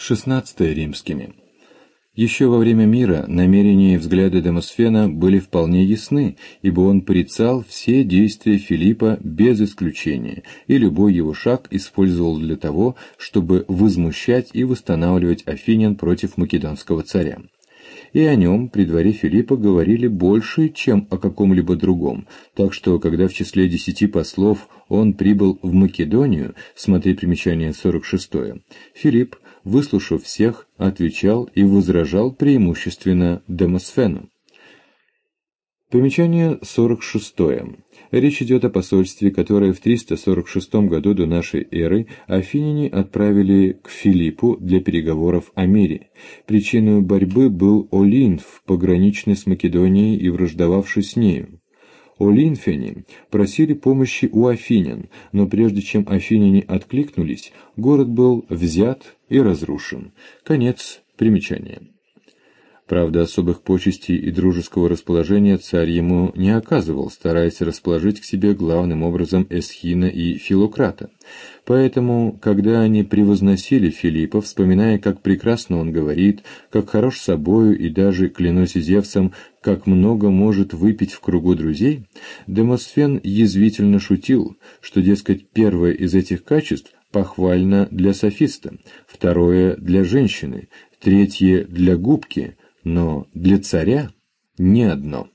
XVI римскими. Еще во время мира намерения и взгляды Демосфена были вполне ясны, ибо он порицал все действия Филиппа без исключения, и любой его шаг использовал для того, чтобы возмущать и восстанавливать афинян против македонского царя. И о нем при дворе Филиппа говорили больше, чем о каком-либо другом, так что, когда в числе 10 послов он прибыл в Македонию, смотри примечание 46, Филипп, выслушав всех, отвечал и возражал преимущественно Демосфену. Примечание 46. Речь идет о посольстве, которое в 346 году до нашей эры афиняне отправили к Филиппу для переговоров о мире. Причиной борьбы был Олинф, пограничный с Македонией и враждовавший с нею. Олинфяне просили помощи у афинян, но прежде чем афиняне откликнулись, город был взят и разрушен. Конец примечания. Правда, особых почестей и дружеского расположения царь ему не оказывал, стараясь расположить к себе главным образом Эсхина и Филократа. Поэтому, когда они превозносили Филиппа, вспоминая, как прекрасно он говорит, как хорош собою и даже, клянусь Зевсом, как много может выпить в кругу друзей, Демосфен язвительно шутил, что, дескать, первое из этих качеств похвально для софиста, второе для женщины, третье для губки, но для царя ни одно.